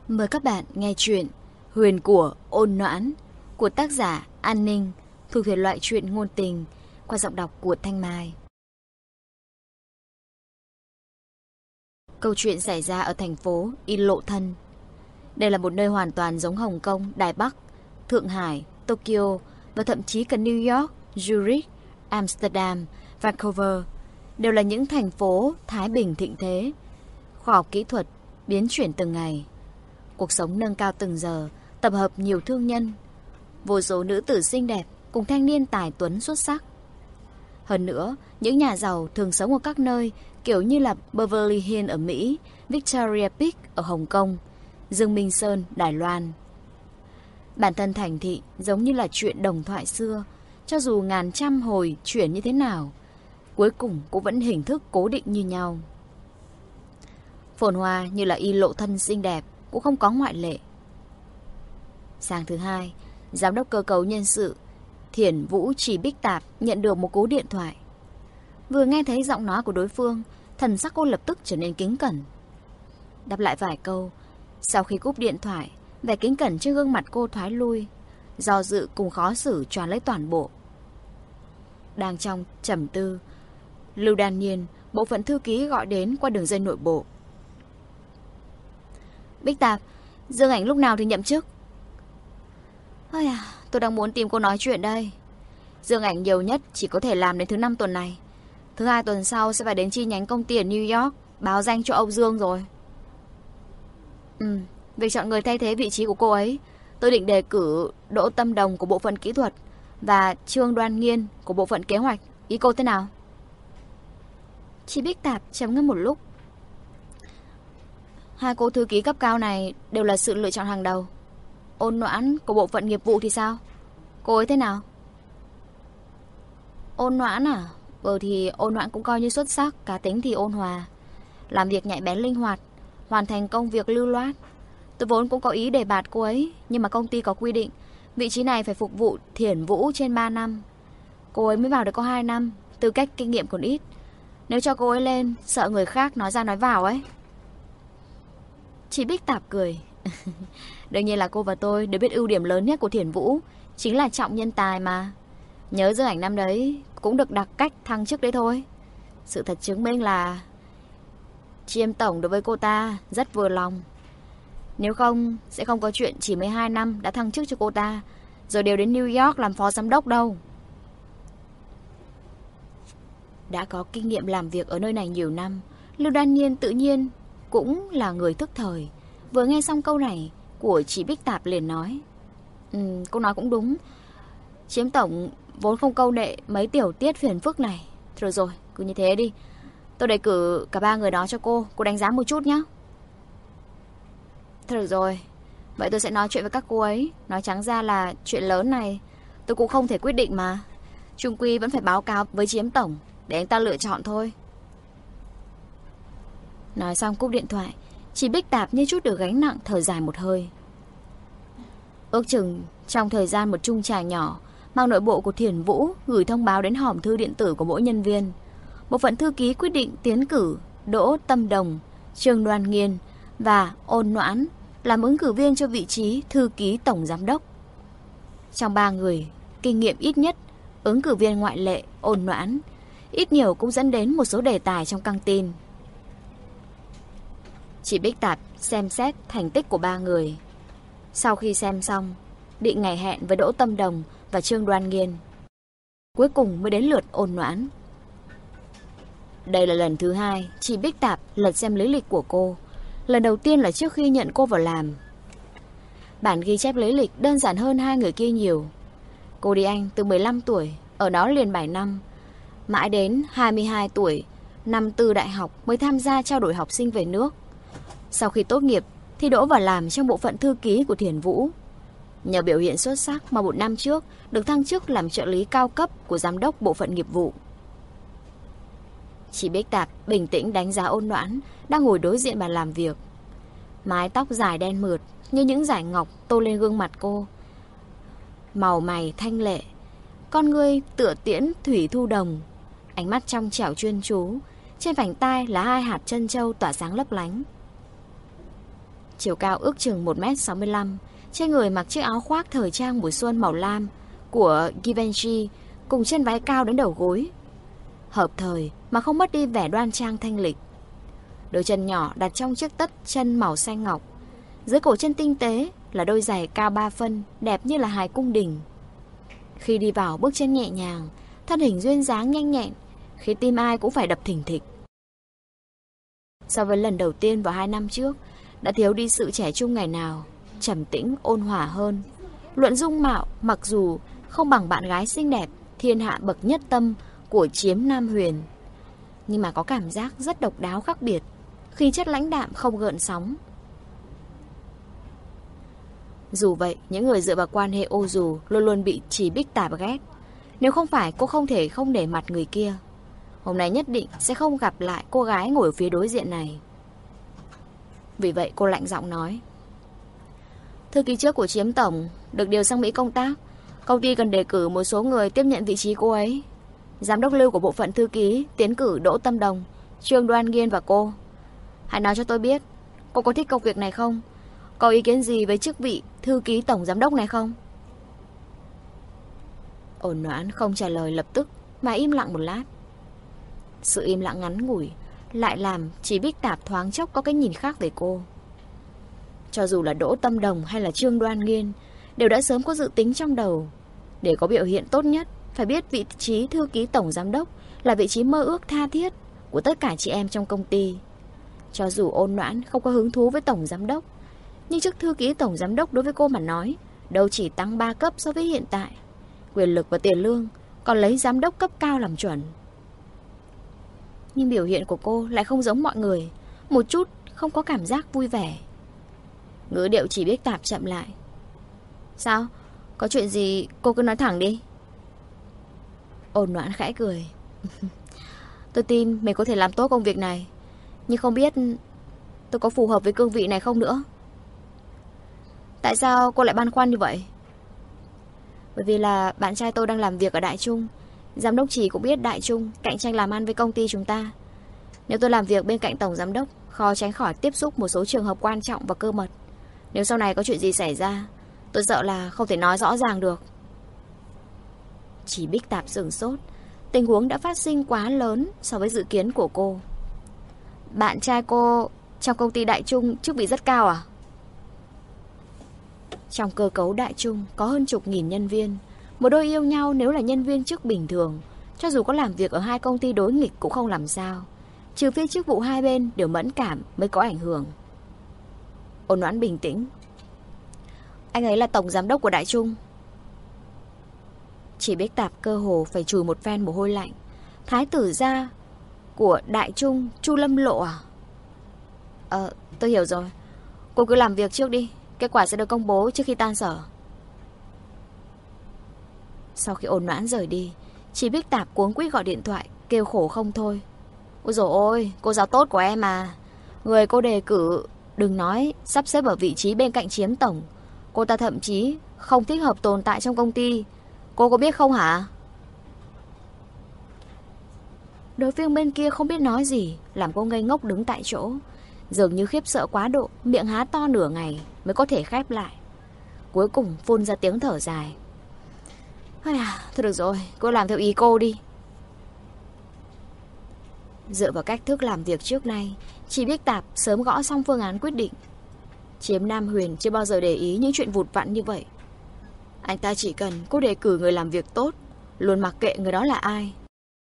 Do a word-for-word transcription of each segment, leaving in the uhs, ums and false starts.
Mời các bạn nghe truyện Huyền của Ôn Noãn của tác giả An Ninh, thuộc thể loại truyện ngôn tình, qua giọng đọc của Thanh Mai. Câu chuyện xảy ra ở thành phố Y Lộ Thân. Đây là một nơi hoàn toàn giống Hồng Kông, Đài Bắc, Thượng Hải, Tokyo và thậm chí cả New York, Zurich, Amsterdam, Vancouver đều là những thành phố thái bình thịnh thế. Khoa học kỹ thuật biến chuyển từng ngày, cuộc sống nâng cao từng giờ, tập hợp nhiều thương nhân, vô số nữ tử xinh đẹp cùng thanh niên tài tuấn xuất sắc. Hơn nữa, những nhà giàu thường sống ở các nơi kiểu như là Beverly Hills ở Mỹ, Victoria Peak ở Hồng Kông, Dương Minh Sơn, Đài Loan. Bản thân thành thị giống như là chuyện đồng thoại xưa, cho dù ngàn trăm hồi chuyển như thế nào, cuối cùng cũng vẫn hình thức cố định như nhau. Phồn hoa như là Y Lộ Thân xinh đẹp cũng không có ngoại lệ. Sáng thứ hai, giám đốc cơ cấu nhân sự Thiển Vũ Chỉ Bích Tạp nhận được một cú điện thoại. Vừa nghe thấy giọng nói của đối phương, thần sắc cô lập tức trở nên kính cẩn. Đáp lại vài câu, sau khi cúp điện thoại, vẻ kính cẩn trên gương mặt cô thoái lui, do dự cùng khó xử tràn lấy toàn bộ. Đang trong trầm tư, Lưu Đan Nhiên, bộ phận thư ký gọi đến qua đường dây nội bộ. Bích Tạp, Dương Ảnh lúc nào thì nhậm chức? Ôi à, tôi đang muốn tìm cô nói chuyện đây. Dương Ảnh nhiều nhất chỉ có thể làm đến thứ năm tuần này. Thứ hai tuần sau sẽ phải đến chi nhánh công ty ở New York báo danh cho Âu Dương rồi. Ừ, việc chọn người thay thế vị trí của cô ấy, tôi định đề cử Đỗ Tâm Đồng của bộ phận kỹ thuật và Trương Đoan Nghiên của bộ phận kế hoạch. Ý cô thế nào? Chị Bích Tạp chấm ngâm một lúc. Hai cô thư ký cấp cao này đều là sự lựa chọn hàng đầu. Ôn Noãn của bộ phận nghiệp vụ thì sao? Cô ấy thế nào? Ôn Noãn à? Ừ thì Ôn Noãn cũng coi như xuất sắc, cá tính thì ôn hòa, làm việc nhạy bén linh hoạt, hoàn thành công việc lưu loát. Tôi vốn cũng có ý đề bạt cô ấy, nhưng mà công ty có quy định vị trí này phải phục vụ Thiển Vũ trên ba năm. Cô ấy mới vào được có hai năm, tư cách kinh nghiệm còn ít. Nếu cho cô ấy lên, sợ người khác nói ra nói vào ấy. Chị Bích Tạp cười. Đương nhiên là cô và tôi đều biết ưu điểm lớn nhất của Thiển Vũ chính là trọng nhân tài mà. Nhớ Dương Ảnh năm đấy cũng được đặc cách thăng chức đấy thôi. Sự thật chứng minh là Chiêm tổng đối với cô ta rất vừa lòng. Nếu không sẽ không có chuyện chỉ mười hai năm đã thăng chức cho cô ta, rồi đều đến New York làm phó giám đốc đâu. Đã có kinh nghiệm làm việc ở nơi này nhiều năm, Lưu Đan Nhiên tự nhiên cũng là người thức thời. Vừa nghe xong câu này của chị Bích Tạp liền nói. Ừ, cô nói cũng đúng. Chiếm tổng vốn không câu nệ mấy tiểu tiết phiền phức này. Rồi rồi, cứ như thế đi. Tôi đề cử cả ba người đó cho cô. Cô đánh giá một chút nhé. Thôi được rồi. Vậy tôi sẽ nói chuyện với các cô ấy. Nói trắng ra là chuyện lớn này tôi cũng không thể quyết định mà. Chung quy vẫn phải báo cáo với Chiếm tổng để anh ta lựa chọn thôi. Nói xong cúp điện thoại, chị Bích Tạp như chút được gánh nặng, thở dài một hơi. Ước chừng trong thời gian một chung trà nhỏ, mang nội bộ của Thiển Vũ gửi thông báo đến hòm thư điện tử của mỗi nhân viên. Bộ phận thư ký quyết định tiến cử Đỗ Tâm Đồng, Trương Đoan Nghiên và Ôn Noãn làm ứng cử viên cho vị trí thư ký tổng giám đốc. Trong ba người, kinh nghiệm ít nhất, ứng cử viên ngoại lệ Ôn Noãn, ít nhiều cũng dẫn đến một số đề tài trong căng tin. Chị Bích Tạp xem xét thành tích của ba người. Sau khi xem xong, định ngày hẹn với Đỗ Tâm Đồng và Trương Đoan Nghiên. Cuối cùng mới đến lượt Ôn Noãn. Đây là lần thứ hai chị Bích Tạp lật xem lý lịch của cô. Lần đầu tiên là trước khi nhận cô vào làm. Bản ghi chép lý lịch đơn giản hơn hai người kia nhiều. Cô đi Anh từ mười lăm tuổi, ở đó liền bảy năm. Mãi đến hai mươi hai tuổi, năm tư đại học mới tham gia trao đổi học sinh về nước. Sau khi tốt nghiệp thì đỗ vào làm trong bộ phận thư ký của Thiển Vũ. Nhờ biểu hiện xuất sắc mà một năm trước được thăng chức làm trợ lý cao cấp của giám đốc bộ phận nghiệp vụ. Chị Bích Tạp bình tĩnh đánh giá Ôn Noãn đang ngồi đối diện bàn làm việc. Mái tóc dài đen mượt như những dải ngọc tô lên gương mặt cô. Màu mày thanh lệ, con ngươi tựa tiễn thủy thu đồng, ánh mắt trong trẻo chuyên chú. Trên vành tai là hai hạt trân châu tỏa sáng lấp lánh. chiều cao ước chừng một mét sáu mươi lăm, trên người mặc chiếc áo khoác thời trang mùa xuân màu lam của Givenchy cùng chân váy cao đến đầu gối. Hợp thời mà không mất đi vẻ đoan trang thanh lịch. Đôi chân nhỏ đặt trong chiếc tất chân màu xanh ngọc. Dưới cổ chân tinh tế là đôi giày cao ba phân, đẹp như là hài cung đình. Khi đi vào bước chân nhẹ nhàng, thân hình duyên dáng nhanh nhẹn, khi tim ai cũng phải đập thình thịch. So với lần đầu tiên vào hai năm trước, đã thiếu đi sự trẻ trung ngày nào, trầm tĩnh ôn hòa hơn. Luận dung mạo, mặc dù không bằng bạn gái xinh đẹp thiên hạ bậc nhất tâm của Chiếm Nam Huyền, nhưng mà có cảm giác rất độc đáo khác biệt, khi chất lãnh đạm không gợn sóng. Dù vậy, những người dựa vào quan hệ ô dù luôn luôn bị Chỉ Bích Tạp ghét. Nếu không phải cô không thể không để mặt người kia, hôm nay nhất định sẽ không gặp lại cô gái ngồi ở phía đối diện này. Vì vậy cô lạnh giọng nói: Thư ký trước của Chiếm Tổng được điều sang Mỹ công tác. Công ty cần đề cử một số người tiếp nhận vị trí cô ấy. Giám đốc lưu của bộ phận thư ký tiến cử Đỗ Tâm Đồng, Trương Đoan Nghiên và cô. Hãy nói cho tôi biết, cô có thích công việc này không? Có ý kiến gì với chức vị thư ký tổng giám đốc này không? Ôn Noãn không trả lời lập tức, mà im lặng một lát. Sự im lặng ngắn ngủi lại làm Chỉ Bích Tạp thoáng chốc có cái nhìn khác về cô. Cho dù là Đỗ Tâm Đồng hay là Trương Đoan Nghiên đều đã sớm có dự tính trong đầu. Để có biểu hiện tốt nhất, phải biết vị trí thư ký tổng giám đốc là vị trí mơ ước tha thiết của tất cả chị em trong công ty. Cho dù Ôn Noãn không có hứng thú với tổng giám đốc, nhưng chức thư ký tổng giám đốc đối với cô mà nói đâu chỉ tăng ba cấp so với hiện tại. Quyền lực và tiền lương còn lấy giám đốc cấp cao làm chuẩn. Nhưng biểu hiện của cô lại không giống mọi người, một chút không có cảm giác vui vẻ. Ngữ điệu Chỉ Bích Tạp chậm lại. Sao? Có chuyện gì cô cứ nói thẳng đi. Ôn Noãn khẽ cười. Tôi tin mình có thể làm tốt công việc này, nhưng không biết tôi có phù hợp với cương vị này không nữa. Tại sao cô lại băn khoăn như vậy? Bởi vì là bạn trai tôi đang làm việc ở Đại Trung. Giám đốc Chỉ cũng biết Đại Trung cạnh tranh làm ăn với công ty chúng ta. Nếu tôi làm việc bên cạnh tổng giám đốc, khó tránh khỏi tiếp xúc một số trường hợp quan trọng và cơ mật. Nếu sau này có chuyện gì xảy ra, tôi sợ là không thể nói rõ ràng được. Chỉ Bích Tạp sửng sốt. Tình huống đã phát sinh quá lớn so với dự kiến của cô. Bạn trai cô trong công ty Đại Trung chức vị rất cao à? Trong cơ cấu Đại Trung có hơn chục nghìn nhân viên. Một đôi yêu nhau nếu là nhân viên chức bình thường, cho dù có làm việc ở hai công ty đối nghịch cũng không làm sao, trừ phi chức vụ hai bên đều mẫn cảm mới có ảnh hưởng. Ôn Noãn bình tĩnh. Anh ấy là tổng giám đốc của Đại Trung. Chỉ Bích Tạp cơ hồ phải chùi một phen mồ hôi lạnh. Thái tử gia của Đại Trung, Chu Lâm Lộ à? Ờ, tôi hiểu rồi. Cô cứ làm việc trước đi, kết quả sẽ được công bố trước khi tan sở. Sau khi Ôn Noãn rời đi, Chỉ Bích Tạp cuống quýt gọi điện thoại, kêu khổ không thôi. Ôi dồi ôi, cô giáo tốt của em mà. Người cô đề cử, đừng nói sắp xếp ở vị trí bên cạnh Chiếm Tổng, cô ta thậm chí không thích hợp tồn tại trong công ty. Cô có biết không hả? Đối phương bên kia không biết nói gì, làm cô ngây ngốc đứng tại chỗ, dường như khiếp sợ quá độ, miệng há to nửa ngày mới có thể khép lại. Cuối cùng phun ra tiếng thở dài. Thôi được rồi, cô làm theo ý cô đi. Dựa vào cách thức làm việc trước nay, Chỉ Bích Tạp sớm gõ xong phương án quyết định. Chiếm Nam Huyền chưa bao giờ để ý những chuyện vụt vặn như vậy. Anh ta chỉ cần cô đề cử người làm việc tốt, luôn mặc kệ người đó là ai.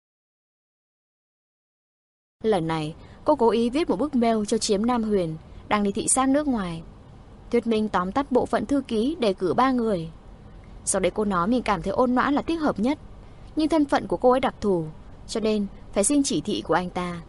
Lần này, cô cố ý viết một bức mail cho Chiếm Nam Huyền đang đi thị sát nước ngoài, thuyết minh tóm tắt bộ phận thư ký đề cử ba người. Sau đấy cô nói mình cảm thấy Ôn Noãn là thích hợp nhất, nhưng thân phận của cô ấy đặc thù, cho nên phải xin chỉ thị của anh ta.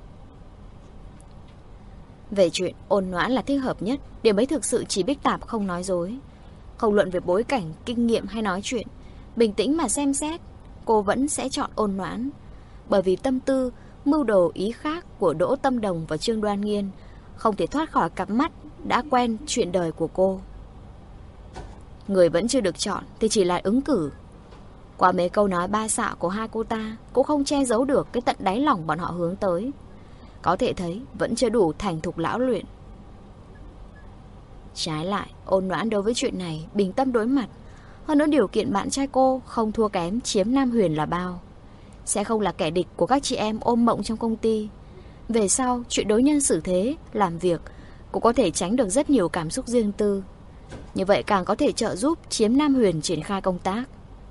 Về chuyện Ôn Noãn là thích hợp nhất, điều ấy thực sự Chỉ Bích Tạp không nói dối. Không luận về bối cảnh, kinh nghiệm hay nói chuyện, bình tĩnh mà xem xét, cô vẫn sẽ chọn Ôn Noãn. Bởi vì tâm tư, mưu đồ ý khác của Đỗ Tâm Đồng và Trương Đoan Nghiên không thể thoát khỏi cặp mắt đã quen chuyện đời của cô. Người vẫn chưa được chọn thì chỉ là ứng cử. Qua mấy câu nói ba xạo của hai cô ta cũng không che giấu được cái tận đáy lòng bọn họ hướng tới. Có thể thấy vẫn chưa đủ thành thục lão luyện. Trái lại, Ôn Noãn đối với chuyện này bình tâm đối mặt. Hơn nữa điều kiện bạn trai cô không thua kém chiếm Nam Huyền là bao. Sẽ không là kẻ địch của các chị em ôm mộng trong công ty. Về sau, chuyện đối nhân xử thế, làm việc cũng có thể tránh được rất nhiều cảm xúc riêng tư. Như vậy càng có thể trợ giúp chiếm Nam Huyền triển khai công tác.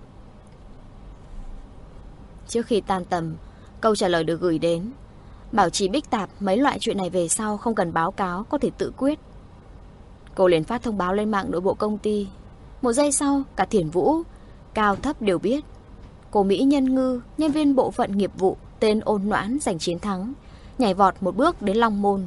Trước khi tan tầm, câu trả lời được gửi đến. Bảo trì Bích Tạp mấy loại chuyện này về sau không cần báo cáo, có thể tự quyết. Cô liền phát thông báo lên mạng nội bộ công ty. Một giây sau, cả Thiển Vũ, cao thấp đều biết. Cô Mỹ Nhân Ngư, nhân viên bộ phận nghiệp vụ tên Ôn Noãn giành chiến thắng, nhảy vọt một bước đến Long Môn.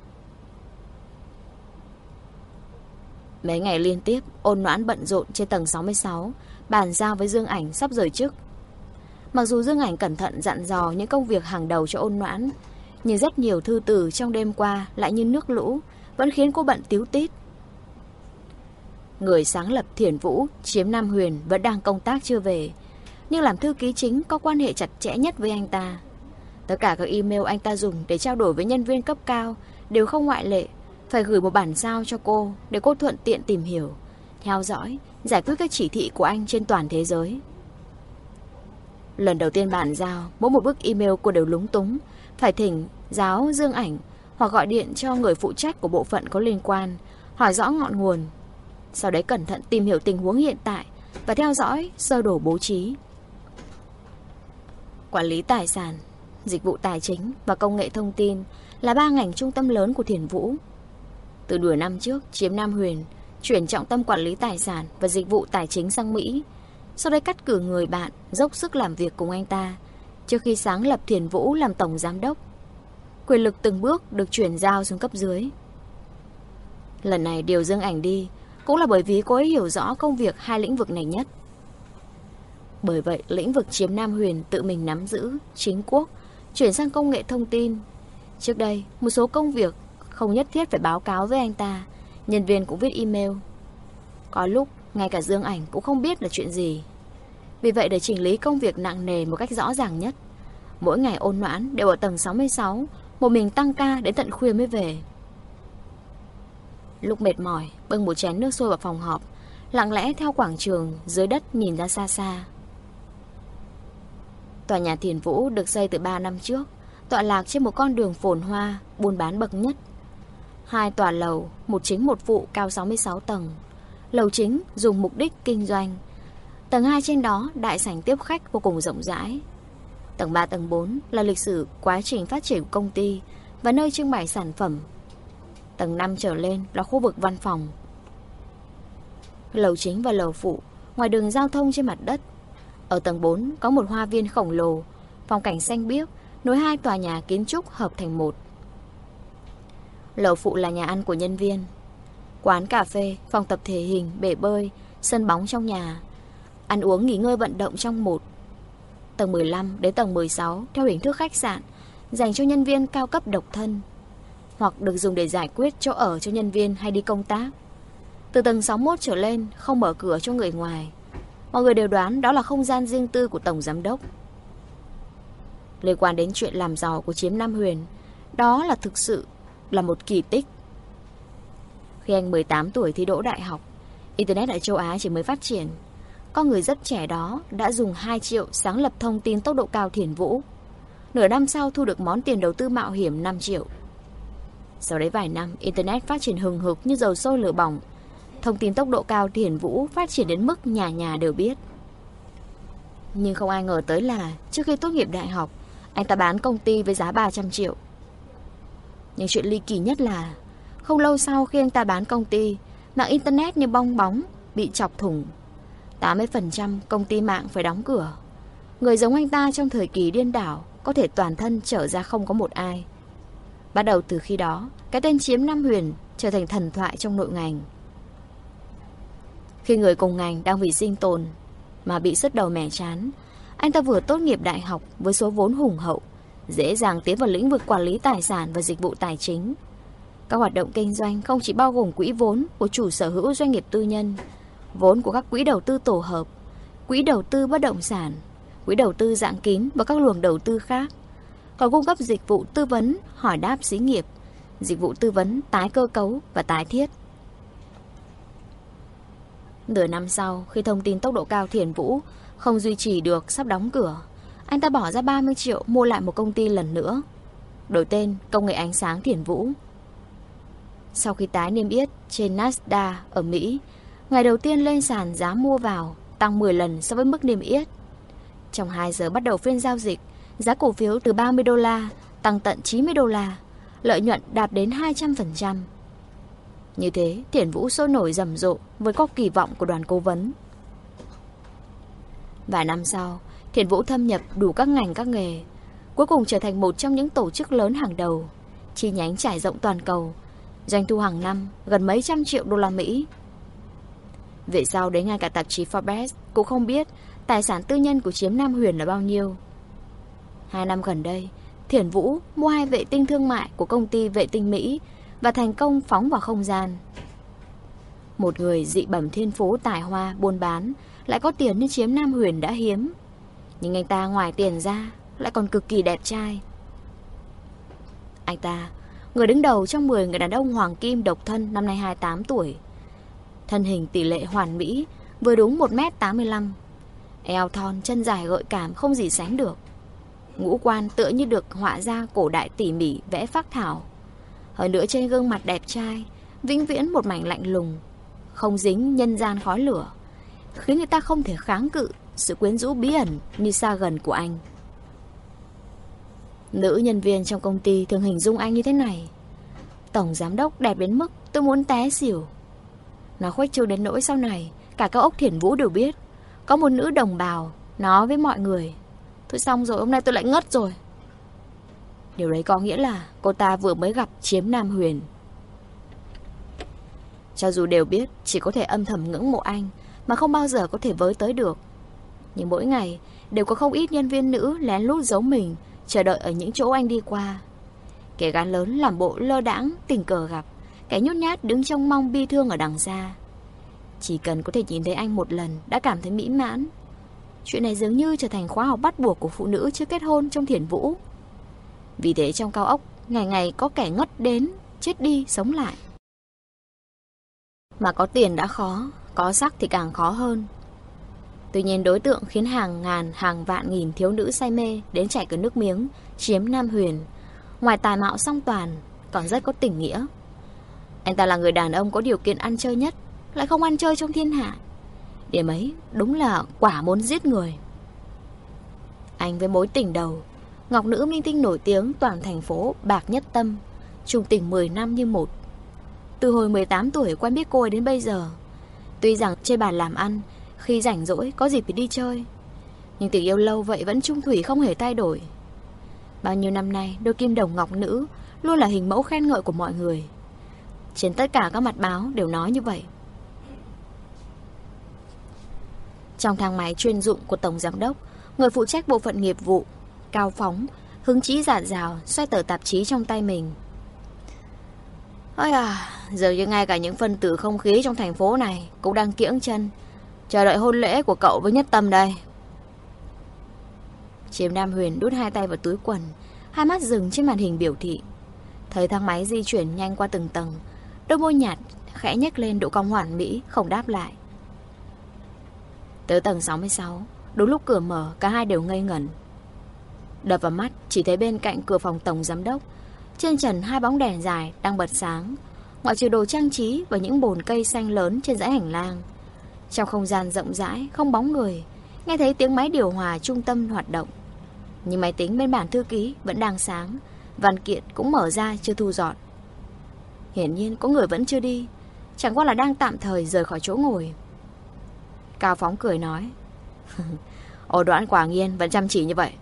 Mấy ngày liên tiếp, Ôn Noãn bận rộn trên tầng sáu mươi sáu, bàn giao với Dương Ảnh sắp rời chức. Mặc dù Dương Ảnh cẩn thận dặn dò những công việc hàng đầu cho Ôn Noãn, nhưng rất nhiều thư từ trong đêm qua lại như nước lũ, vẫn khiến cô bận tíu tít. Người sáng lập Thiển Vũ, chiếm Nam Huyền vẫn đang công tác chưa về, nhưng làm thư ký chính có quan hệ chặt chẽ nhất với anh ta. Tất cả các email anh ta dùng để trao đổi với nhân viên cấp cao đều không ngoại lệ, phải gửi một bản sao cho cô để cô thuận tiện tìm hiểu, theo dõi, giải quyết các chỉ thị của anh trên toàn thế giới. Lần đầu tiên bản giao, mỗi một bức email cô đều lúng túng, phải thỉnh giáo Dương Ảnh hoặc gọi điện cho người phụ trách của bộ phận có liên quan, hỏi rõ ngọn nguồn. Sau đấy cẩn thận tìm hiểu tình huống hiện tại và theo dõi sơ đồ bố trí. Quản lý tài sản, dịch vụ tài chính và công nghệ thông tin là ba ngành trung tâm lớn của Thiển Vũ. Từ nửa năm trước, chiếm Nam Huyền, chuyển trọng tâm quản lý tài sản và dịch vụ tài chính sang Mỹ. Sau đây cắt cử người bạn dốc sức làm việc cùng anh ta trước khi sáng lập Thiển Vũ làm tổng giám đốc. Quyền lực từng bước được chuyển giao xuống cấp dưới. Lần này điều Dương Ảnh đi cũng là bởi vì cô ấy hiểu rõ công việc hai lĩnh vực này nhất. Bởi vậy, lĩnh vực chiếm Nam Huyền tự mình nắm giữ, chính quốc, chuyển sang công nghệ thông tin. Trước đây, một số công việc không nhất thiết phải báo cáo với anh ta, nhân viên cũng viết email. Có lúc, ngay cả Dương Ảnh cũng không biết là chuyện gì. Vì vậy, để chỉnh lý công việc nặng nề một cách rõ ràng nhất, mỗi ngày Ôn Noãn đều ở tầng sáu mươi sáu, một mình tăng ca đến tận khuya mới về. Lúc mệt mỏi, bưng một chén nước sôi vào phòng họp, lặng lẽ theo quảng trường dưới đất nhìn ra xa xa. Tòa nhà Thiển Vũ được xây từ ba năm trước, tọa lạc trên một con đường phồn hoa, buôn bán bậc nhất. Hai tòa lầu, một chính một phụ cao sáu mươi sáu tầng. Lầu chính dùng mục đích kinh doanh. Tầng hai trên đó đại sảnh tiếp khách vô cùng rộng rãi. Tầng ba, tầng bốn là lịch sử quá trình phát triển của công ty và nơi trưng bày sản phẩm. Tầng năm trở lên là khu vực văn phòng. Lầu chính và lầu phụ, ngoài đường giao thông trên mặt đất. Ở tầng bốn có một hoa viên khổng lồ, phong cảnh xanh biếc, nối hai tòa nhà kiến trúc hợp thành một. Lầu phụ là nhà ăn của nhân viên, quán cà phê, phòng tập thể hình, bể bơi, sân bóng trong nhà, ăn uống nghỉ ngơi vận động trong một. Tầng mười lăm đến tầng mười sáu theo hình thức khách sạn, dành cho nhân viên cao cấp độc thân, hoặc được dùng để giải quyết chỗ ở cho nhân viên hay đi công tác. Từ tầng sáu mươi mốt trở lên không mở cửa cho người ngoài. Mọi người đều đoán đó là không gian riêng tư của tổng giám đốc. Liên quan đến chuyện làm giàu của chiếm Nam Huyền, đó là thực sự là một kỳ tích. Khi anh mười tám tuổi thi đỗ đại học, Internet ở châu Á chỉ mới phát triển. Con người rất trẻ đó đã dùng hai triệu sáng lập thông tin tốc độ cao Thiển Vũ. Nửa năm sau thu được món tiền đầu tư mạo hiểm năm triệu. Sau đấy vài năm, Internet phát triển hừng hực như dầu sôi lửa bỏng. Thông tin tốc độ cao Thiển Vũ phát triển đến mức nhà nhà đều biết. Nhưng không ai ngờ tới là trước khi tốt nghiệp đại học, anh ta bán công ty với giá ba trăm triệu. Nhưng chuyện ly kỳ nhất là không lâu sau khi anh ta bán công ty, mạng Internet như bong bóng bị chọc thủng. tám mươi phần trăm công ty mạng phải đóng cửa. Người giống anh ta trong thời kỳ điên đảo có thể toàn thân trở ra không có một ai. Bắt đầu từ khi đó, cái tên chiếm Nam Huyền trở thành thần thoại trong nội ngành. Khi người cùng ngành đang vì sinh tồn mà bị sứt đầu mẻ trán, anh ta vừa tốt nghiệp đại học với số vốn hùng hậu, dễ dàng tiến vào lĩnh vực quản lý tài sản và dịch vụ tài chính. Các hoạt động kinh doanh không chỉ bao gồm quỹ vốn của chủ sở hữu doanh nghiệp tư nhân, vốn của các quỹ đầu tư tổ hợp, quỹ đầu tư bất động sản, quỹ đầu tư dạng kín và các luồng đầu tư khác, còn cung cấp dịch vụ tư vấn hỏi đáp xí nghiệp, dịch vụ tư vấn tái cơ cấu và tái thiết. Nửa năm sau, khi thông tin tốc độ cao Thiển Vũ không duy trì được, sắp đóng cửa, anh ta bỏ ra ba mươi triệu mua lại một công ty lần nữa, đổi tên Công nghệ Ánh sáng Thiển Vũ. Sau khi tái niêm yết trên Nasdaq ở Mỹ, ngày đầu tiên lên sàn giá mua vào tăng mười lần so với mức niêm yết. Trong hai giờ bắt đầu phiên giao dịch, giá cổ phiếu từ ba mươi đô la tăng tận chín mươi đô la, lợi nhuận đạt đến hai trăm phần trăm. Như thế, Thiển Vũ sôi nổi rầm rộ với các kỳ vọng của đoàn cố vấn. Vài năm sau, Thiển Vũ thâm nhập đủ các ngành các nghề, cuối cùng trở thành một trong những tổ chức lớn hàng đầu, chi nhánh trải rộng toàn cầu, doanh thu hàng năm gần mấy trăm triệu đô la Mỹ. Về sau đến ngay cả tạp chí Forbes cũng không biết tài sản tư nhân của Chiếm Nam Huyền là bao nhiêu. Hai năm gần đây, Thiển Vũ mua hai vệ tinh thương mại của công ty vệ tinh Mỹ và thành công phóng vào không gian. Một người dị bẩm thiên phú tài hoa buôn bán lại có tiền như Chiếm Nam Huyền đã hiếm. Nhưng anh ta ngoài tiền ra lại còn cực kỳ đẹp trai. Anh ta, người đứng đầu trong mười người đàn ông hoàng kim độc thân, năm nay hai mươi tám tuổi. Thân hình tỷ lệ hoàn mỹ, vừa đúng một mét tám mươi lăm. Eo thon, chân dài gợi cảm không gì sánh được. Ngũ quan tựa như được họa ra cổ đại tỉ mỉ vẽ phác thảo. Hơn nữa trên gương mặt đẹp trai vĩnh viễn một mảnh lạnh lùng, không dính nhân gian khói lửa, khiến người ta không thể kháng cự sự quyến rũ bí ẩn như xa gần của anh. Nữ nhân viên trong công ty thường hình dung anh như thế này: tổng giám đốc đẹp đến mức tôi muốn té xỉu. Nó khuếch trương đến nỗi sau này cả cao ốc Thiển Vũ đều biết. Có một nữ đồng bào nói với mọi người: thôi xong rồi, hôm nay tôi lại ngất rồi. Điều đấy có nghĩa là cô ta vừa mới gặp Chiếm Nam Huyền. Cho dù đều biết chỉ có thể âm thầm ngưỡng mộ anh mà không bao giờ có thể với tới được, nhưng mỗi ngày đều có không ít nhân viên nữ lén lút giấu mình, chờ đợi ở những chỗ anh đi qua. Kẻ gan lớn làm bộ lơ đãng tình cờ gặp, kẻ nhút nhát đứng trông mong bi thương ở đằng xa. Chỉ cần có thể nhìn thấy anh một lần đã cảm thấy mỹ mãn. Chuyện này dường như trở thành khóa học bắt buộc của phụ nữ chưa kết hôn trong Thiển Vũ. Vì thế trong cao ốc, ngày ngày có kẻ ngất đến, chết đi, sống lại. Mà có tiền đã khó, có sắc thì càng khó hơn. Tuy nhiên đối tượng khiến hàng ngàn, hàng vạn nghìn thiếu nữ say mê đến chảy cả nước miếng Chiếm Nam Huyền, ngoài tài mạo song toàn, còn rất có tình nghĩa. Anh ta là người đàn ông có điều kiện ăn chơi nhất, lại không ăn chơi trong thiên hạ. Điểm ấy đúng là quả muốn giết người. Anh với mối tình đầu, ngọc nữ minh tinh nổi tiếng toàn thành phố Bạc Nhất Tâm, chung tình mười năm như một. Từ hồi mười tám tuổi quen biết cô ấy đến bây giờ. Tuy rằng trên bàn làm ăn, khi rảnh rỗi có dịp thì đi chơi, nhưng tình yêu lâu vậy vẫn chung thủy không hề thay đổi. Bao nhiêu năm nay, đôi kim đồng ngọc nữ luôn là hình mẫu khen ngợi của mọi người. Trên tất cả các mặt báo đều nói như vậy. Trong thang máy chuyên dụng của Tổng Giám đốc, người phụ trách bộ phận nghiệp vụ, Cao Phóng, hứng chí rạt rào xoay tờ tạp chí trong tay mình. Ôi à, giờ như ngay cả những phân tử không khí trong thành phố này cũng đang kiễng chân, chờ đợi hôn lễ của cậu với Nhất Tâm đây. Chiếm Nam Huyền đút hai tay vào túi quần, hai mắt dừng trên màn hình biểu thị. Thấy thang máy di chuyển nhanh qua từng tầng, đôi môi nhạt khẽ nhếch lên độ cong hoàn mỹ, không đáp lại. Tới tầng sáu mươi sáu, đúng lúc cửa mở, cả hai đều ngây ngẩn. Đập vào mắt chỉ thấy bên cạnh cửa phòng Tổng Giám đốc, trên trần hai bóng đèn dài đang bật sáng, ngoại trừ đồ trang trí và những bồn cây xanh lớn trên dãy hành lang. Trong không gian rộng rãi, không bóng người, nghe thấy tiếng máy điều hòa trung tâm hoạt động. Nhưng máy tính bên bàn thư ký vẫn đang sáng, văn kiện cũng mở ra chưa thu dọn. Hiển nhiên có người vẫn chưa đi, chẳng qua là đang tạm thời rời khỏi chỗ ngồi. Cao Phóng cười nói: Ồ, Đoán quả nhiên vẫn chăm chỉ như vậy.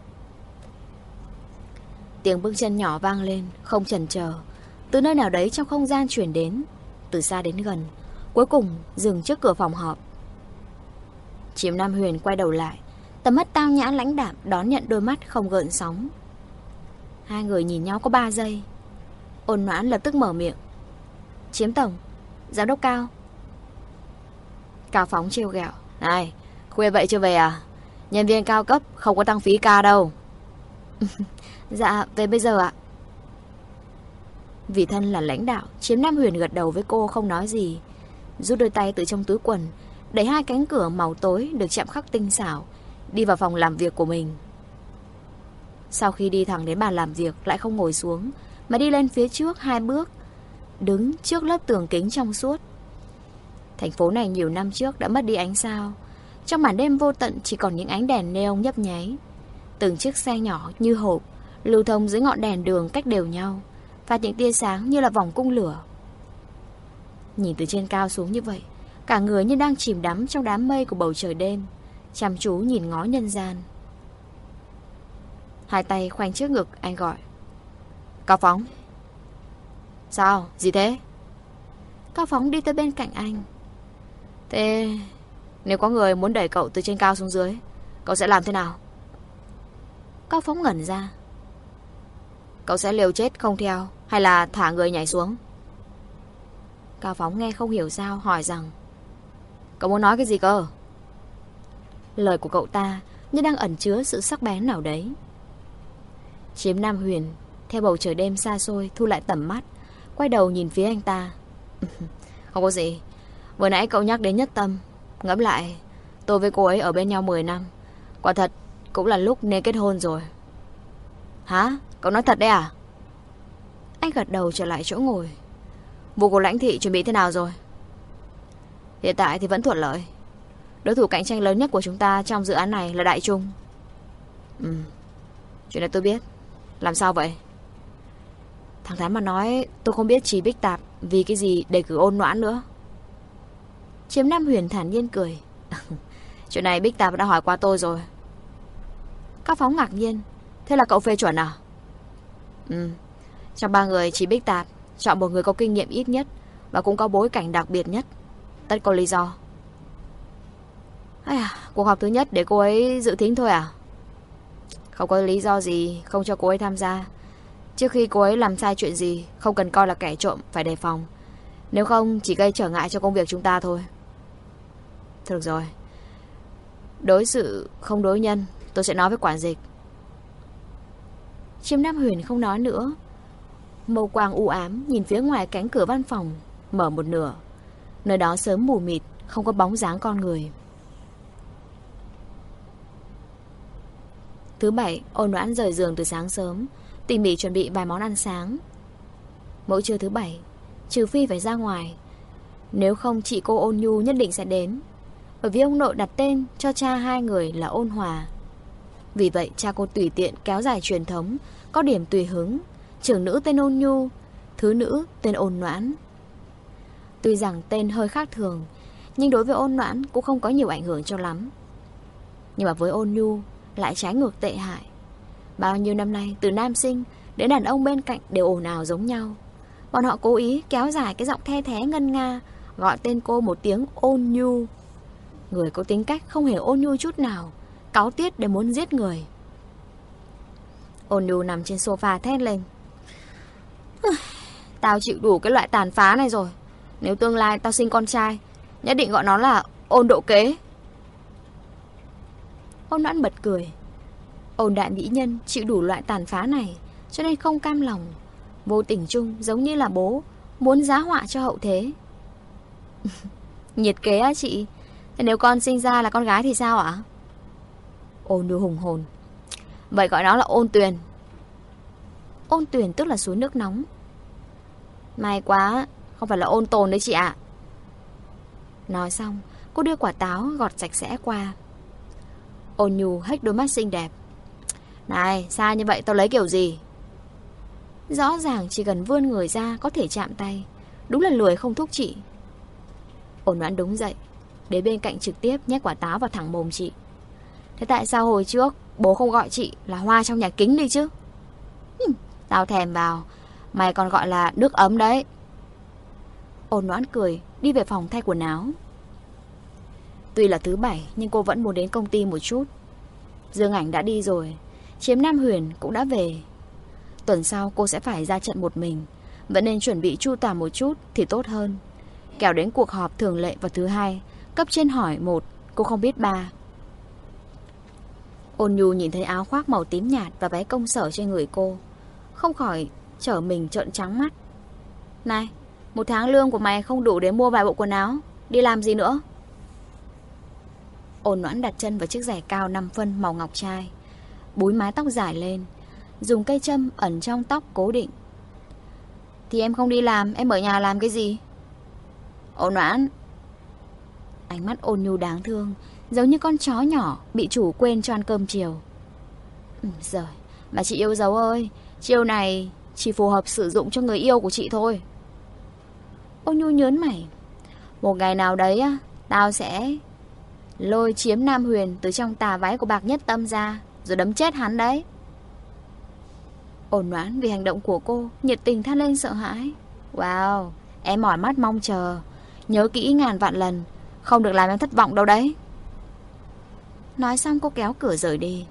Tiếng bước chân nhỏ vang lên, không chần chờ, từ nơi nào đấy trong không gian chuyển đến, từ xa đến gần, cuối cùng dừng trước cửa phòng họp. Chiếm Nam Huyền quay đầu lại, tầm mắt tao nhã lãnh đạm đón nhận đôi mắt không gợn sóng. Hai người nhìn nhau có ba giây. Ôn Noãn lập tức mở miệng: Chiếm Tổng, Giám đốc Cao. Cao Phóng trêu ghẹo: Này, khuya vậy chưa về à? Nhân viên cao cấp không có tăng phí ca đâu. Dạ, về bây giờ ạ. Vì thân là lãnh đạo, Chiếm Nam Huyền gật đầu với cô không nói gì, rút đôi tay từ trong túi quần, đẩy hai cánh cửa màu tối được chạm khắc tinh xảo, đi vào phòng làm việc của mình. Sau khi đi thẳng đến bàn làm việc, lại không ngồi xuống, mà đi lên phía trước hai bước, đứng trước lớp tường kính trong suốt. Thành phố này nhiều năm trước đã mất đi ánh sao. Trong màn đêm vô tận chỉ còn những ánh đèn neon nhấp nháy. Từng chiếc xe nhỏ như hộp lưu thông dưới ngọn đèn đường cách đều nhau, phát những tia sáng như là vòng cung lửa. Nhìn từ trên cao xuống như vậy, cả người như đang chìm đắm trong đám mây của bầu trời đêm, chăm chú nhìn ngó nhân gian. Hai tay khoanh trước ngực, anh gọi: Cao Phóng. Sao? Gì thế? Cao Phóng đi tới bên cạnh anh. Thế nếu có người muốn đẩy cậu từ trên cao xuống dưới, cậu sẽ làm thế nào? Cao Phóng ngẩn ra. Cậu sẽ liều chết không theo, hay là thả người nhảy xuống? Cao Phóng nghe không hiểu sao, hỏi rằng: Cậu muốn nói cái gì cơ? Lời của cậu ta như đang ẩn chứa sự sắc bén nào đấy. Chiếm Nam Huyền theo bầu trời đêm xa xôi thu lại tầm mắt, quay đầu nhìn phía anh ta. Không có gì. Vừa nãy cậu nhắc đến Nhất Tâm, ngẫm lại, tôi với cô ấy ở bên nhau mười năm, quả thật cũng là lúc nên kết hôn rồi. Hả? Cậu nói thật đấy à? Anh gật đầu trở lại chỗ ngồi. Vụ của Lãnh Thị chuẩn bị thế nào rồi? Hiện tại thì vẫn thuận lợi. Đối thủ cạnh tranh lớn nhất của chúng ta trong dự án này là Đại Trung. Ừ, chuyện này tôi biết. Làm sao vậy? Thẳng thắn mà nói, tôi không biết Trí Bích Tạp vì cái gì đề cử Ôn Noãn nữa. Chiếm Nam Huyền thản nhiên cười. Chuyện này Bích Tạp đã hỏi qua tôi rồi. Cao Phóng ngạc nhiên. Thế là cậu phê chuẩn à? Ừ. Trong ba người chỉ Bích Tạp chọn một người có kinh nghiệm ít nhất và cũng có bối cảnh đặc biệt nhất. Tất có lý do. À, cuộc họp thứ nhất để cô ấy dự thính thôi à? Không có lý do gì không cho cô ấy tham gia. Trước khi cô ấy làm sai chuyện gì, không cần coi là kẻ trộm, phải đề phòng. Nếu không chỉ gây trở ngại cho công việc chúng ta thôi. Được rồi. Đối sự không đối nhân, tôi sẽ nói với quản dịch. Chiêm Nam Huyền không nói nữa. Mâu quang u ám nhìn phía ngoài cánh cửa văn phòng, mở một nửa. Nơi đó sớm mù mịt, không có bóng dáng con người. Thứ bảy, Ôn Noãn rời giường từ sáng sớm, tỉ mỉ chuẩn bị vài món ăn sáng. Mỗi trưa thứ bảy, trừ phi phải ra ngoài, nếu không chị cô Ôn Nhu nhất định sẽ đến. Bởi vì ông nội đặt tên cho cha hai người là Ôn Hòa. Vì vậy cha cô tùy tiện kéo dài truyền thống, có điểm tùy hứng. Trưởng nữ tên Ôn Nhu, thứ nữ tên Ôn Noãn. Tuy rằng tên hơi khác thường, nhưng đối với Ôn Noãn cũng không có nhiều ảnh hưởng cho lắm. Nhưng mà với Ôn Nhu lại trái ngược tệ hại. Bao nhiêu năm nay, từ nam sinh đến đàn ông bên cạnh đều ồn ào giống nhau. Bọn họ cố ý kéo dài cái giọng the thé ngân nga, gọi tên cô một tiếng Ôn Nhu. Người có tính cách không hề ôn nhu chút nào, cáu tiết để muốn giết người. Ôn Nhu nằm trên sofa thét lên. Tao chịu đủ cái loại tàn phá này rồi. Nếu tương lai tao sinh con trai, nhất định gọi nó là Ôn Độ Kế. Ôn Noãn bật cười. Ôn đại mỹ nhân chịu đủ loại tàn phá này, cho nên không cam lòng, vô tình chung giống như là bố muốn giá họa cho hậu thế. Nhiệt kế á chị. Thế nếu con sinh ra là con gái thì sao ạ? Ôn Nhu hùng hồn. Vậy gọi nó là Ôn Tuyền. Ôn Tuyền tức là suối nước nóng. May quá, không phải là Ôn Tồn đấy chị ạ. Nói xong, cô đưa quả táo gọt sạch sẽ qua. Ôn Nhu hếch đôi mắt xinh đẹp. Này, xa như vậy tao lấy kiểu gì? Rõ ràng chỉ cần vươn người ra có thể chạm tay. Đúng là lười không thúc chị. Ôn Noãn đứng dậy, đến bên cạnh trực tiếp nhét quả táo vào thẳng mồm chị. Thế tại sao hồi trước bố không gọi chị là hoa trong nhà kính đi chứ? Hừm, tao thèm vào. Mày còn gọi là nước ấm đấy. Ôn Noãn cười, đi về phòng thay quần áo. Tuy là thứ bảy nhưng cô vẫn muốn đến công ty một chút. Dương Ảnh đã đi rồi, Chiếm Nam Huyền cũng đã về. Tuần sau cô sẽ phải ra trận một mình, vẫn nên chuẩn bị chu toàn một chút thì tốt hơn. Kẻo đến cuộc họp thường lệ vào thứ hai, cấp trên hỏi một, cô không biết ba. Ôn Nhu nhìn thấy áo khoác màu tím nhạt và váy công sở trên người cô, không khỏi trở mình trợn trắng mắt. Này, một tháng lương của mày không đủ để mua vài bộ quần áo, đi làm gì nữa? Ôn Noãn đặt chân vào chiếc giày cao năm phân màu ngọc trai, búi mái tóc dài lên, dùng cây châm ẩn trong tóc cố định. Thì em không đi làm, em ở nhà làm cái gì? Ôn Noãn. Ánh mắt ôn nhu đáng thương, giống như con chó nhỏ bị chủ quên cho ăn cơm chiều. Ừ, giời, mà chị yêu dấu ơi, chiêu này chỉ phù hợp sử dụng cho người yêu của chị thôi. Ôn nhu nhớn mày. Một ngày nào đấy á, tao sẽ lôi chiếm Nam Huyền từ trong tà váy của Bạc Nhất Tâm ra, rồi đấm chết hắn đấy. Ôn Noãn vì hành động của cô nhiệt tình than lên sợ hãi. Wow, em mỏi mắt mong chờ. Nhớ kỹ ngàn vạn lần, không được làm em thất vọng đâu đấy. Nói xong cô kéo cửa rời đi.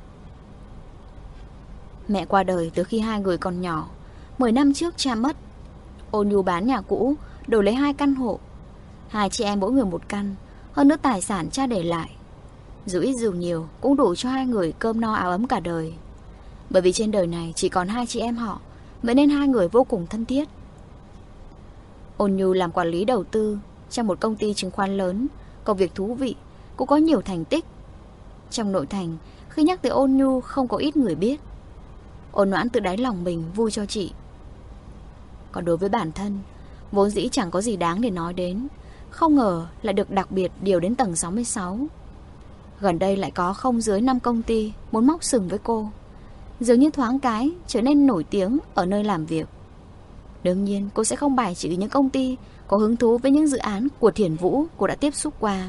Mẹ qua đời từ khi hai người còn nhỏ. Mười năm trước cha mất. Ôn nhu bán nhà cũ, đổi lấy hai căn hộ. Hai chị em mỗi người một căn. Hơn nữa tài sản cha để lại, dù ít dù nhiều cũng đủ cho hai người cơm no áo ấm cả đời. Bởi vì trên đời này chỉ còn hai chị em họ, vậy nên hai người vô cùng thân thiết. Ôn nhu làm quản lý đầu tư trong một công ty chứng khoán lớn, công việc thú vị, cũng có nhiều thành tích. Trong nội thành, khi nhắc tới ôn nhu không có ít người biết. Ôn Noãn tự đáy lòng mình vui cho chị. Còn đối với bản thân, vốn dĩ chẳng có gì đáng để nói đến, không ngờ lại được đặc biệt điều đến tầng sáu mươi sáu. Gần đây lại có không dưới năm công ty muốn móc sừng với cô, dường như thoáng cái trở nên nổi tiếng ở nơi làm việc. Đương nhiên cô sẽ không bài trừ những công ty có hứng thú với những dự án của Thiển Vũ cô đã tiếp xúc qua.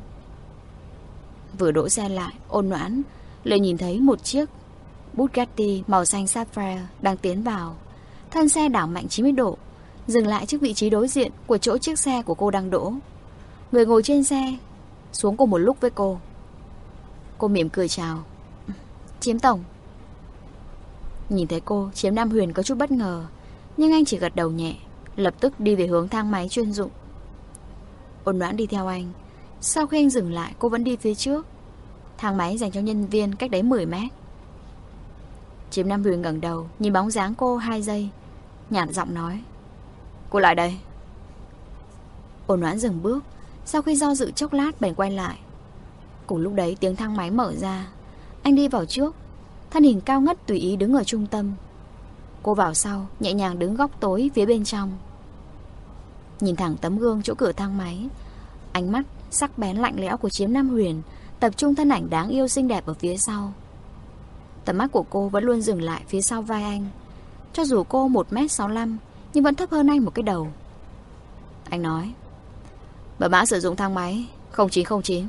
Vừa đỗ xe lại, Ôn Noãn lại nhìn thấy một chiếc Bugatti màu xanh sapphire đang tiến vào. Thân xe đảo mạnh chín mươi độ, dừng lại trước vị trí đối diện của chỗ chiếc xe của cô đang đỗ. Người ngồi trên xe xuống cùng một lúc với cô. Cô mỉm cười chào. Chiếm tổng. Nhìn thấy cô, Chiếm Nam Huyền có chút bất ngờ, nhưng anh chỉ gật đầu nhẹ, lập tức đi về hướng thang máy chuyên dụng. Ôn Noãn đi theo anh. Sau khi anh dừng lại, cô vẫn đi phía trước. Thang máy dành cho nhân viên cách đấy mười mét. Chiếm Nam Huyền ngẩng đầu nhìn bóng dáng cô hai giây, nhạt giọng nói: Cô lại đây. Ôn Noãn dừng bước. Sau khi do dự chốc lát bèn quay lại. Cùng lúc đấy tiếng thang máy mở ra. Anh đi vào trước, thân hình cao ngất tùy ý đứng ở trung tâm. Cô vào sau, nhẹ nhàng đứng góc tối phía bên trong. Nhìn thẳng tấm gương chỗ cửa thang máy, ánh mắt sắc bén lạnh lẽo của Chiếm Nam Huyền tập trung thân ảnh đáng yêu xinh đẹp ở phía sau. Tầm mắt của cô vẫn luôn dừng lại phía sau vai anh. Cho dù cô một mét sáu mươi lăm nhưng vẫn thấp hơn anh một cái đầu. Anh nói: Mật mã sử dụng thang máy không chín không chín.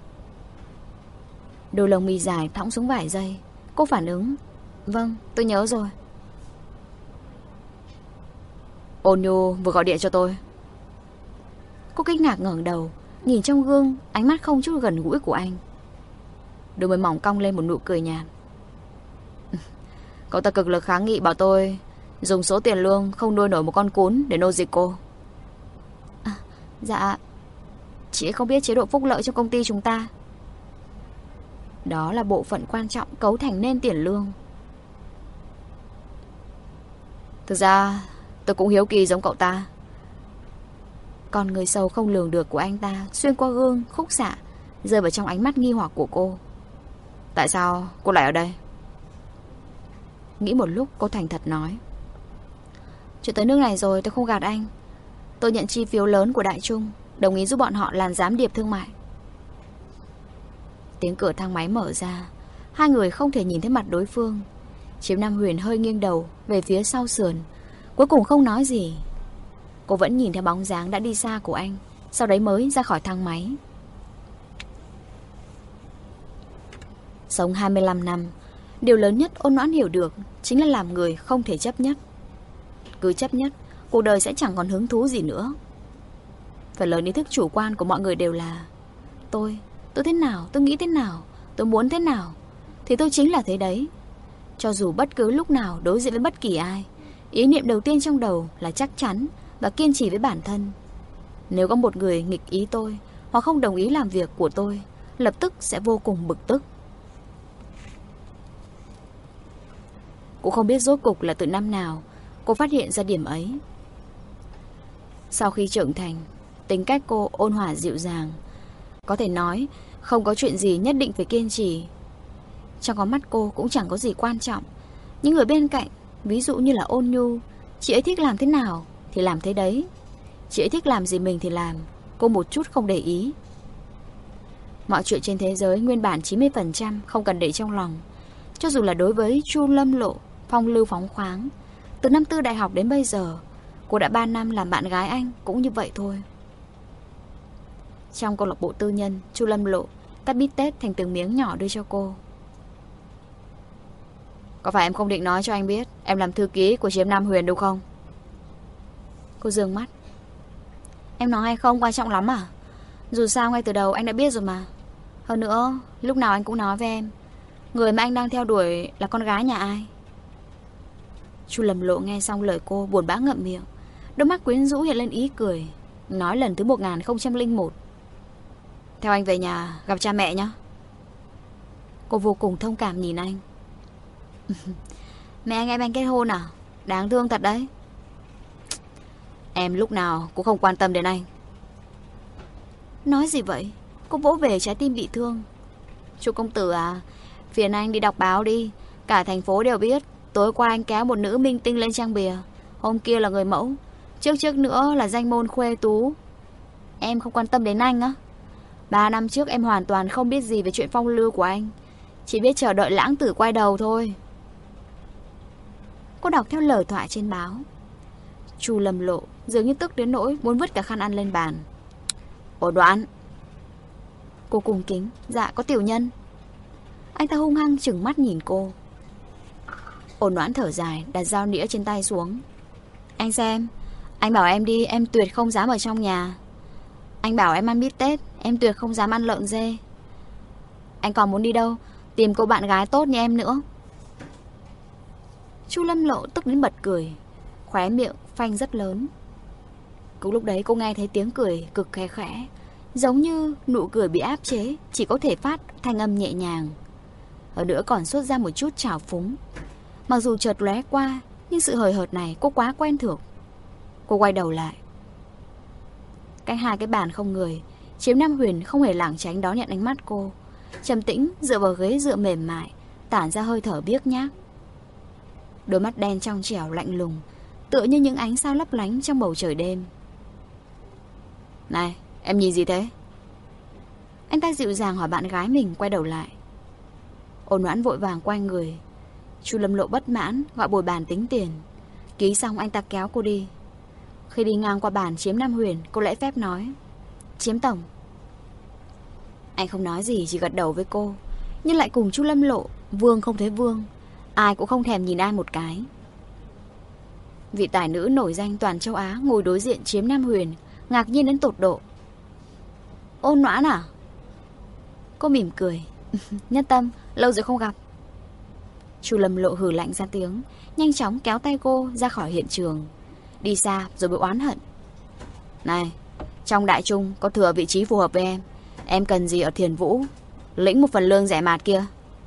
Đôi lông mi dài thõng xuống vài giây. Cô phản ứng: Vâng, tôi nhớ rồi. Ôn nhu vừa gọi điện cho tôi. Cô kinh ngạc ngẩng đầu, nhìn trong gương, ánh mắt không chút gần gũi của anh. Đôi môi mỏng cong lên một nụ cười nhạt. Cậu ta cực lực kháng nghị bảo tôi dùng số tiền lương không nuôi nổi một con cún để nô dịch cô. À, dạ, chị không biết chế độ phúc lợi trong công ty chúng ta. Đó là bộ phận quan trọng cấu thành nên tiền lương. Thực ra tôi cũng hiếu kỳ giống cậu ta. Con người sâu không lường được của anh ta xuyên qua gương khúc xạ, rơi vào trong ánh mắt nghi hoặc của cô. Tại sao cô lại ở đây? Nghĩ một lúc cô thành thật nói: Chuyện tới nước này rồi tôi không gạt anh. Tôi nhận chi phiếu lớn của Đại Trung, đồng ý giúp bọn họ làm gián điệp thương mại. Tiếng cửa thang máy mở ra. Hai người không thể nhìn thấy mặt đối phương. Chiếm Nam Huyền hơi nghiêng đầu về phía sau sườn, cuối cùng không nói gì. Cô vẫn nhìn theo bóng dáng đã đi xa của anh, sau đấy mới ra khỏi thang máy. Sống hai mươi lăm năm, điều lớn nhất Ôn Noãn hiểu được chính là làm người không thể chấp nhất. Cứ chấp nhất, cuộc đời sẽ chẳng còn hứng thú gì nữa. Phần lớn ý thức chủ quan của mọi người đều là: Tôi, tôi thế nào, tôi nghĩ thế nào, tôi muốn thế nào, thì tôi chính là thế đấy. Cho dù bất cứ lúc nào đối diện với bất kỳ ai, ý niệm đầu tiên trong đầu là chắc chắn và kiên trì với bản thân. Nếu có một người nghịch ý tôi hoặc không đồng ý làm việc của tôi, lập tức sẽ vô cùng bực tức. Cũng không biết rốt cục là từ năm nào cô phát hiện ra điểm ấy. Sau khi trưởng thành, tính cách cô ôn hòa dịu dàng. Có thể nói Không có chuyện gì nhất định phải kiên trì. Trong con mắt cô cũng chẳng có gì quan trọng. Những người bên cạnh, ví dụ như là Ôn Nhu, chị ấy thích làm thế nào thì làm thế đấy. Chị ấy thích làm gì mình thì làm. Cô một chút không để ý. Mọi chuyện trên thế giới nguyên bản chín mươi phần trăm không cần để trong lòng. Cho dù là đối với Chu Lâm Lộ, phong lưu phóng khoáng, từ năm tư đại học đến bây giờ, cô đã ba năm làm bạn gái anh, cũng như vậy thôi. Trong câu lạc bộ tư nhân, Chu Lâm Lộ cắt bít tết thành từng miếng nhỏ đưa cho cô. Có phải em không định nói cho anh biết em làm thư ký của Chiếm Nam Huyền đúng không? Cô dương mắt. Em nói hay không quan trọng lắm à? Dù sao ngay từ đầu anh đã biết rồi mà. Hơn nữa, lúc nào anh cũng nói với em, người mà anh đang theo đuổi là con gái nhà ai. Chu Lâm Lộ nghe xong lời cô buồn bã ngậm miệng. Đôi mắt quyến rũ hiện lên ý cười. Nói lần thứ một nghìn không trăm lẻ một. Theo anh về nhà gặp cha mẹ nhé. Cô vô cùng thông cảm nhìn anh. Mẹ anh em anh kết hôn à? Đáng thương thật đấy. Em lúc nào cũng không quan tâm đến anh. Nói gì vậy? Cô vỗ về trái tim bị thương. Chu công tử à, phiền anh đi đọc báo đi. Cả thành phố đều biết tối qua anh kéo một nữ minh tinh lên trang bìa. Hôm kia là người mẫu, trước trước nữa là danh môn khuê tú. Em không quan tâm đến anh á? Ba năm trước em hoàn toàn không biết gì về chuyện phong lưu của anh. Chỉ biết chờ đợi lãng tử quay đầu thôi. Cô đọc theo lời thoại trên báo. Chu Lâm Lộ dường như tức đến nỗi muốn vứt cả khăn ăn lên bàn. Ồ Đoán. Cô cung kính. Dạ có tiểu nhân. Anh ta hung hăng trừng mắt nhìn cô. Ôn Noãn thở dài, đặt dao nĩa trên tay xuống. Anh xem, anh bảo em đi, em tuyệt không dám ở trong nhà. Anh bảo em ăn bít tết, em tuyệt không dám ăn lợn dê. Anh còn muốn đi đâu? Tìm cô bạn gái tốt như em nữa. Chu Lâm Lộ tức đến bật cười, khóe miệng phanh rất lớn. Cũng lúc đấy cô nghe thấy tiếng cười cực khẽ khẽ, giống như nụ cười bị áp chế, chỉ có thể phát thanh âm nhẹ nhàng. Hơn nữa còn xuất ra một chút trào phúng. Mặc dù chợt lóe qua, nhưng sự hời hợt này cô quá quen thuộc. Cô quay đầu lại. Cách hai cái bàn không người, Chiếm Nam Huyền không hề lảng tránh đón nhận ánh mắt cô. Trầm tĩnh dựa vào ghế dựa mềm mại, tản ra hơi thở biếc nhác. Đôi mắt đen trong trẻo lạnh lùng, tựa như những ánh sao lấp lánh trong bầu trời đêm. Này, em nhìn gì thế? Anh ta dịu dàng hỏi bạn gái mình, quay đầu lại. Ôn Noãn vội vàng quay người. Chu Lâm Lộ bất mãn gọi bồi bàn tính tiền. Ký xong anh ta kéo cô đi. Khi đi ngang qua bàn Chiếm Nam Huyền, cô lễ phép nói: Chiếm tổng. Anh không nói gì, chỉ gật đầu với cô. Nhưng lại cùng Chu Lâm Lộ, vương không thấy vương, ai cũng không thèm nhìn ai một cái. Vị tài nữ nổi danh toàn châu Á ngồi đối diện Chiếm Nam Huyền, ngạc nhiên đến tột độ. Ôn Noãn à? Cô mỉm cười. Nhất tâm, lâu rồi không gặp. Chu Lâm Lộ hừ lạnh ra tiếng, nhanh chóng kéo tay cô ra khỏi hiện trường. Đi xa rồi bị oán hận. Này, trong đại trung có thừa vị trí phù hợp với em. Em cần gì ở Thiền Vũ? Lĩnh một phần lương rẻ mạt kia.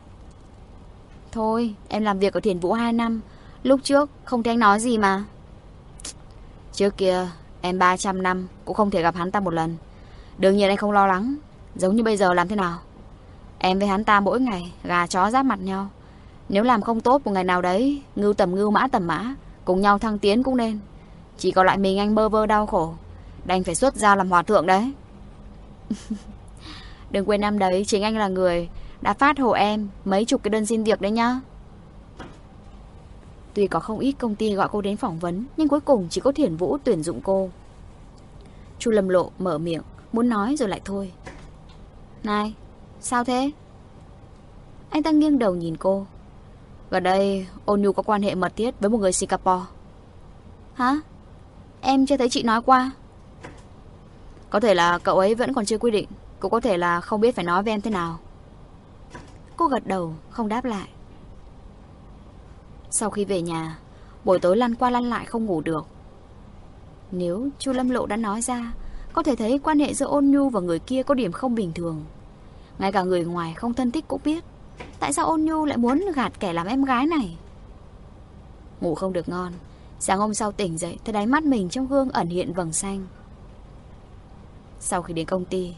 Thôi, em làm việc ở Thiền Vũ hai năm. Lúc trước không thấy anh nói gì mà. Trước kia em ba trăm năm cũng không thể gặp hắn ta một lần. Đương nhiên anh không lo lắng. Giống như bây giờ làm thế nào? Em với hắn ta mỗi ngày gà chó giáp mặt nhau. Nếu làm không tốt một ngày nào đấy, ngưu tầm ngưu mã tầm mã, cùng nhau thăng tiến cũng nên. Chỉ còn lại mình anh bơ vơ đau khổ, đành phải xuất gia làm hòa thượng đấy. Đừng quên năm đấy chính anh là người đã phát hộ em mấy chục cái đơn xin việc đấy nhá. Tuy có không ít công ty gọi cô đến phỏng vấn, nhưng cuối cùng chỉ có Thiền Vũ tuyển dụng cô. Chu Lâm Lộ mở miệng muốn nói rồi lại thôi. Này, sao thế? Anh ta nghiêng đầu nhìn cô. Gần đây Ôn Nhu có quan hệ mật thiết với một người Singapore. Hả? Em chưa thấy chị nói qua. Có thể là cậu ấy vẫn còn chưa quy định, cũng có thể là không biết phải nói với em thế nào. Cô gật đầu không đáp lại. Sau khi về nhà, buổi tối lăn qua lăn lại không ngủ được. Nếu Chu Lâm Lộ đã nói ra, có thể thấy quan hệ giữa Ôn Nhu và người kia có điểm không bình thường. Ngay cả người ngoài không thân thích cũng biết. Tại sao Ôn Nhu lại muốn gạt kẻ làm em gái này? Ngủ không được ngon. Sáng hôm sau tỉnh dậy, thấy đáy mắt mình trong gương ẩn hiện vầng xanh. Sau khi đến công ty,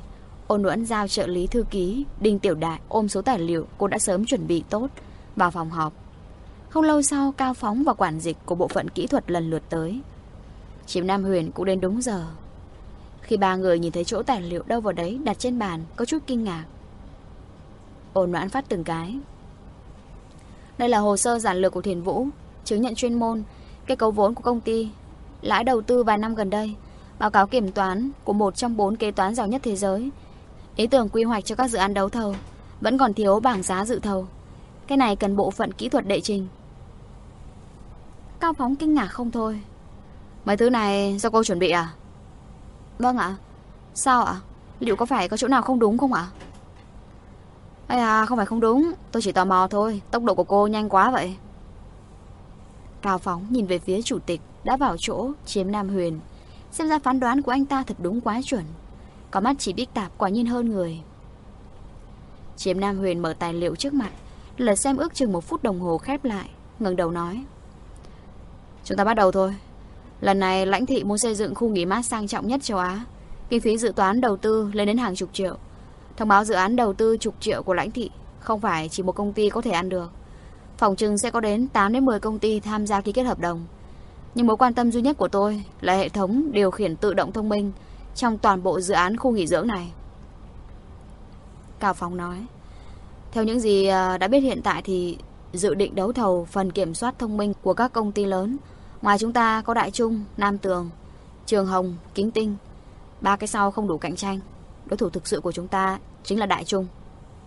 Ôn Nuẫn giao trợ lý thư ký Đinh Tiểu Đại ôm số tài liệu cô đã sớm chuẩn bị tốt vào phòng họp. Không lâu sau, Cao Phóng và quản dịch của bộ phận kỹ thuật lần lượt tới. Chiếm Nam Huyền cũng đến đúng giờ. Khi ba người nhìn thấy chỗ tài liệu đâu vào đấy đặt trên bàn, có chút kinh ngạc. Ôn Noãn phát từng cái. Đây là hồ sơ giản lược của Thiền Vũ, chứng nhận chuyên môn, kết cấu vốn của công ty, lãi đầu tư vài năm gần đây, báo cáo kiểm toán của một trong bốn kế toán giỏi nhất thế giới, ý tưởng quy hoạch cho các dự án đấu thầu. Vẫn còn thiếu bảng giá dự thầu. Cái này cần bộ phận kỹ thuật đệ trình. Cao Phóng kinh ngạc không thôi. Mấy thứ này do cô chuẩn bị à? Vâng ạ. Sao ạ? Liệu có phải có chỗ nào không đúng không ạ? Ây à, không phải không đúng, tôi chỉ tò mò thôi. Tốc độ của cô nhanh quá vậy. Cao Phóng nhìn về phía chủ tịch đã vào chỗ Chiếm Nam Huyền. Xem ra phán đoán của anh ta thật đúng quá chuẩn. Có mắt chỉ biết tạp quả nhiên hơn người. Chiếm Nam Huyền mở tài liệu trước mặt, lật xem ước chừng một phút đồng hồ khép lại, ngẩng đầu nói: Chúng ta bắt đầu thôi. Lần này lãnh thị muốn xây dựng khu nghỉ mát sang trọng nhất châu Á. Kinh phí dự toán đầu tư lên đến hàng chục triệu. Thông báo dự án đầu tư chục triệu của lãnh thị không phải chỉ một công ty có thể ăn được. Phòng trừng sẽ có đến tám đến mười công ty tham gia ký kết hợp đồng. Nhưng mối quan tâm duy nhất của tôi là hệ thống điều khiển tự động thông minh trong toàn bộ dự án khu nghỉ dưỡng này. Cao Phóng nói: Theo những gì đã biết hiện tại thì dự định đấu thầu phần kiểm soát thông minh của các công ty lớn. Ngoài chúng ta có Đại Trung, Nam Tường, Trường Hồng, Kính Tinh. Ba cái sau không đủ cạnh tranh. Đối thủ thực sự của chúng ta chính là Đại Trung.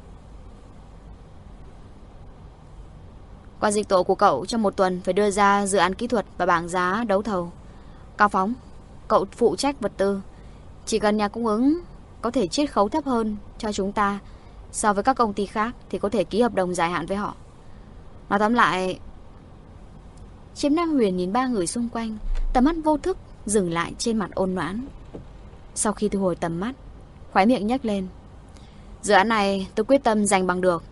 Quản dịch tổ của cậu trong một tuần phải đưa ra dự án kỹ thuật và bảng giá đấu thầu. Cao Phóng, cậu phụ trách vật tư. Chỉ cần nhà cung ứng có thể chiết khấu thấp hơn cho chúng ta so với các công ty khác thì có thể ký hợp đồng dài hạn với họ. Nói tóm lại... Chiếm Nam Huyền nhìn ba người xung quanh, tầm mắt vô thức dừng lại trên mặt Ôn Noãn. Sau khi thu hồi tầm mắt, khóe miệng nhếch lên. Dự án này tôi quyết tâm giành bằng được.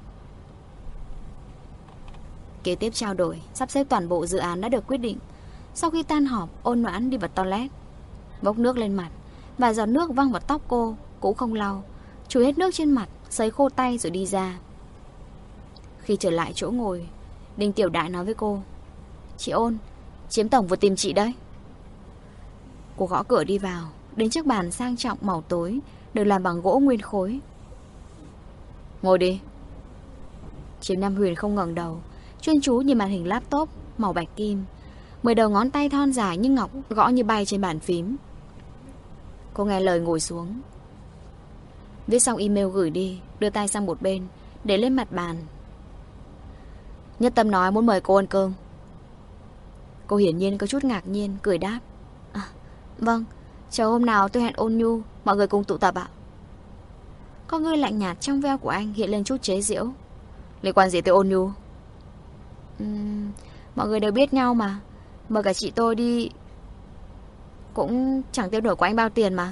Kế tiếp trao đổi, sắp xếp toàn bộ dự án đã được quyết định. Sau khi tan họp, Ôn Noãn đi vào toilet, bốc nước lên mặt, và giọt nước văng vào tóc cô cũng không lau, chùi hết nước trên mặt, sấy khô tay rồi đi ra. Khi trở lại chỗ ngồi, Đinh Tiểu Đại nói với cô: Chị Ôn, Chiếm tổng vừa tìm chị đấy. Cô gõ cửa đi vào, đến chiếc bàn sang trọng màu tối, được làm bằng gỗ nguyên khối. Ngồi đi. Chiếm Nam Huyền không ngẩng đầu, chuyên chú nhìn màn hình laptop màu bạch kim. Mười đầu ngón tay thon dài như ngọc gõ như bay trên bàn phím. Cô nghe lời ngồi xuống, viết xong email gửi đi, đưa tay sang một bên, để lên mặt bàn. Nhất Tâm nói muốn mời cô ăn cơm. Cô hiển nhiên có chút ngạc nhiên, cười đáp: À, vâng, chờ hôm nào tôi hẹn Ôn Nhu, mọi người cùng tụ tập ạ. Con ngươi lạnh nhạt trong veo của anh hiện lên chút chế giễu. Liên quan gì tới Ôn Nhu? Uhm, mọi người đều biết nhau mà, mời cả chị tôi đi cũng chẳng tiêu nổi của anh bao tiền mà.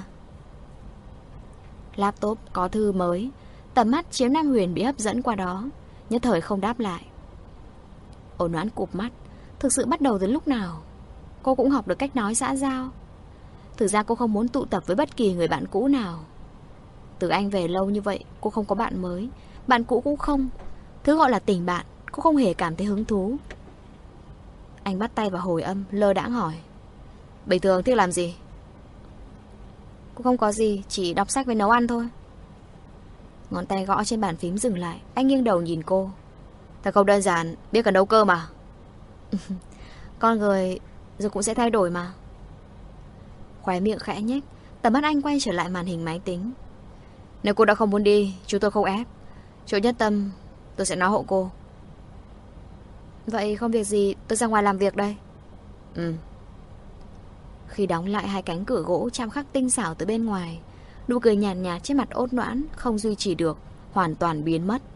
Laptop có thư mới, tầm mắt Chiếm Nam Huyền bị hấp dẫn qua đó, nhất thời không đáp lại. Ôn Noãn cụp mắt. Thực sự bắt đầu từ lúc nào cô cũng học được cách nói xã giao. Thực ra cô không muốn tụ tập với bất kỳ người bạn cũ nào. Từ anh về lâu như vậy, cô không có bạn mới, bạn cũ cũng không. Thứ gọi là tình bạn, cô không hề cảm thấy hứng thú. Anh bắt tay vào hồi âm, lơ đãng hỏi: Bình thường thích làm gì? Cô không có gì, chỉ đọc sách với nấu ăn thôi. Ngón tay gõ trên bàn phím dừng lại. Anh nghiêng đầu nhìn cô: Thật không đơn giản, biết cả nấu cơm à? Con người rồi cũng sẽ thay đổi mà. Khóe miệng khẽ nhếch, tầm mắt anh quay trở lại màn hình máy tính. Nếu cô đã không muốn đi, chúng tôi không ép. Chỗ Nhất Tâm tôi sẽ nói hộ cô. Vậy không việc gì, tôi ra ngoài làm việc đây. Ừ. Khi đóng lại hai cánh cửa gỗ chạm khắc tinh xảo từ bên ngoài, nụ cười nhàn nhạt, nhạt trên mặt Ôn Noãn không duy trì được, hoàn toàn biến mất.